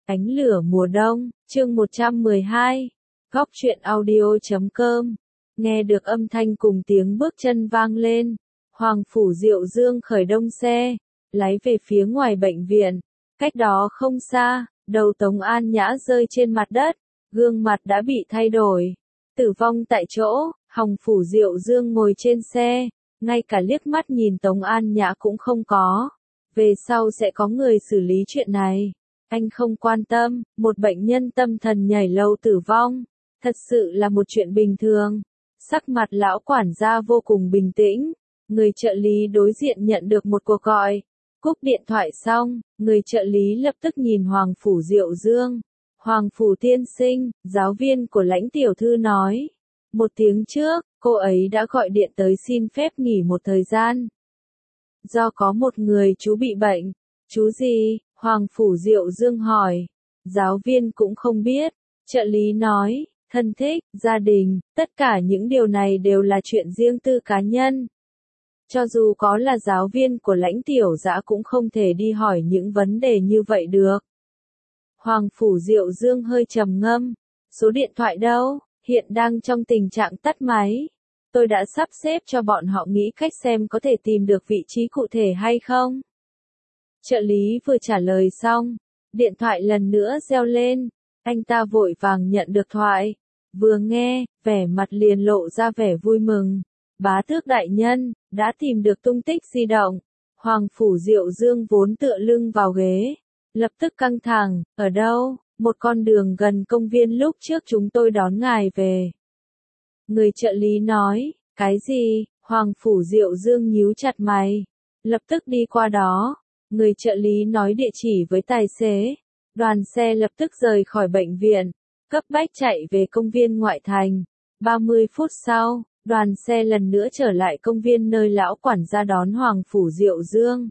Ánh lửa mùa đông, chương 112, góc truyện audio.com. Nghe được âm thanh cùng tiếng bước chân vang lên, Hoàng Phủ Diệu Dương khởi động xe, lái về phía ngoài bệnh viện. Cách đó không xa, đầu Tống An Nhã rơi trên mặt đất, gương mặt đã bị thay đổi, tử vong tại chỗ. Hoàng Phủ Diệu Dương ngồi trên xe, ngay cả liếc mắt nhìn Tống An Nhã cũng không có. Về sau sẽ có người xử lý chuyện này. Anh không quan tâm, một bệnh nhân tâm thần nhảy lầu tử vong, thật sự là một chuyện bình thường. Sắc mặt lão quản gia vô cùng bình tĩnh, người trợ lý đối diện nhận được một cuộc gọi. Cúp điện thoại xong, người trợ lý lập tức nhìn Hoàng Phủ Diệu Dương. Hoàng Phủ tiên sinh, giáo viên của Lãnh tiểu thư nói. Một tiếng trước, cô ấy đã gọi điện tới xin phép nghỉ một thời gian. Do có một người chú bị bệnh. Chú gì? Hoàng Phủ Diệu Dương hỏi. Giáo viên cũng không biết. Trợ lý nói, thân thích, gia đình, tất cả những điều này đều là chuyện riêng tư cá nhân. Cho dù có là giáo viên của Lãnh tiểu dã cũng không thể đi hỏi những vấn đề như vậy được. Hoàng Phủ Diệu Dương hơi trầm ngâm. Số điện thoại đâu? Hiện đang trong tình trạng tắt máy. Tôi đã sắp xếp cho bọn họ nghĩ cách xem có thể tìm được vị trí cụ thể hay không. Trợ lý vừa trả lời xong, điện thoại lần nữa reo lên. Anh ta vội vàng nhận được thoại. Vừa nghe, vẻ mặt liền lộ ra vẻ vui mừng. Bá tước đại nhân, đã tìm được tung tích di động. Hoàng Phủ Diệu Dương vốn tựa lưng vào ghế, lập tức căng thẳng. Ở đâu? Một con đường gần công viên lúc trước chúng tôi đón ngài về. Người trợ lý nói, cái gì? Hoàng Phủ Diệu Dương nhíu chặt mày. Lập tức đi qua đó. Người trợ lý nói địa chỉ với tài xế. Đoàn xe lập tức rời khỏi bệnh viện, cấp bách chạy về công viên ngoại thành. 30 phút sau, đoàn xe lần nữa trở lại công viên nơi lão quản gia đón Hoàng Phủ Diệu Dương.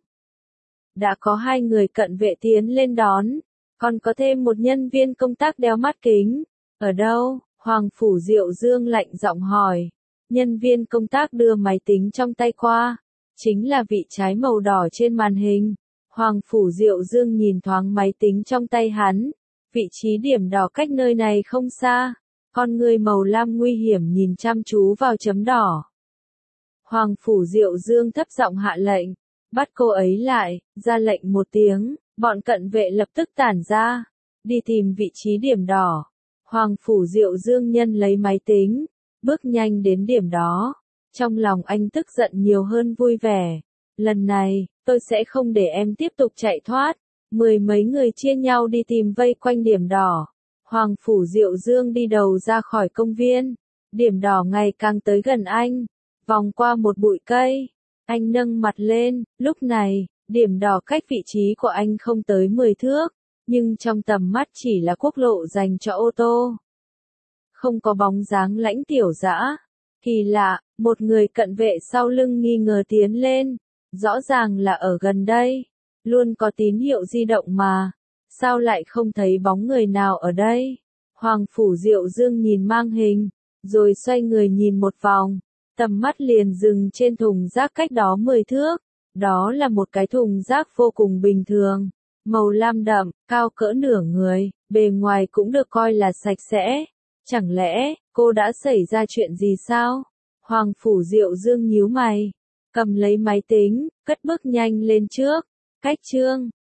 Đã có 2 người cận vệ tiến lên đón, còn có thêm một nhân viên công tác đeo mắt kính. Ở đâu? Hoàng Phủ Diệu Dương lạnh giọng hỏi. Nhân viên công tác đưa máy tính trong tay qua. Chính là vị trái màu đỏ trên màn hình. Hoàng Phủ Diệu Dương nhìn thoáng máy tính trong tay hắn. Vị trí điểm đỏ cách nơi này không xa. Con người màu lam nguy hiểm nhìn chăm chú vào chấm đỏ. Hoàng Phủ Diệu Dương thấp giọng hạ lệnh. Bắt cô ấy lại, ra lệnh một tiếng, bọn cận vệ lập tức tản ra. Đi tìm vị trí điểm đỏ. Hoàng Phủ Diệu Dương nhân lấy máy tính, bước nhanh đến điểm đó. Trong lòng anh tức giận nhiều hơn vui vẻ. Lần này, tôi sẽ không để em tiếp tục chạy thoát. 10 mấy người chia nhau đi tìm vây quanh điểm đỏ. Hoàng Phủ Diệu Dương đi đầu ra khỏi công viên. Điểm đỏ ngày càng tới gần anh. Vòng qua một bụi cây. Anh nâng mặt lên, lúc này, điểm đỏ cách vị trí của anh không tới 10 thước. Nhưng trong tầm mắt chỉ là quốc lộ dành cho ô tô. Không có bóng dáng Lãnh tiểu dã. Kỳ lạ, một người cận vệ sau lưng nghi ngờ tiến lên. Rõ ràng là ở gần đây. Luôn có tín hiệu di động mà. Sao lại không thấy bóng người nào ở đây? Hoàng Phủ Diệu Dương nhìn mang hình, rồi xoay người nhìn một vòng. Tầm mắt liền dừng trên thùng rác cách đó 10 thước. Đó là một cái thùng rác vô cùng bình thường. Màu lam đậm, cao cỡ nửa người, bề ngoài cũng được coi là sạch sẽ. Chẳng lẽ, cô đã xảy ra chuyện gì sao? Hoàng Phủ Diệu Dương nhíu mày, cầm lấy máy tính, cất bước nhanh lên trước. Cách chương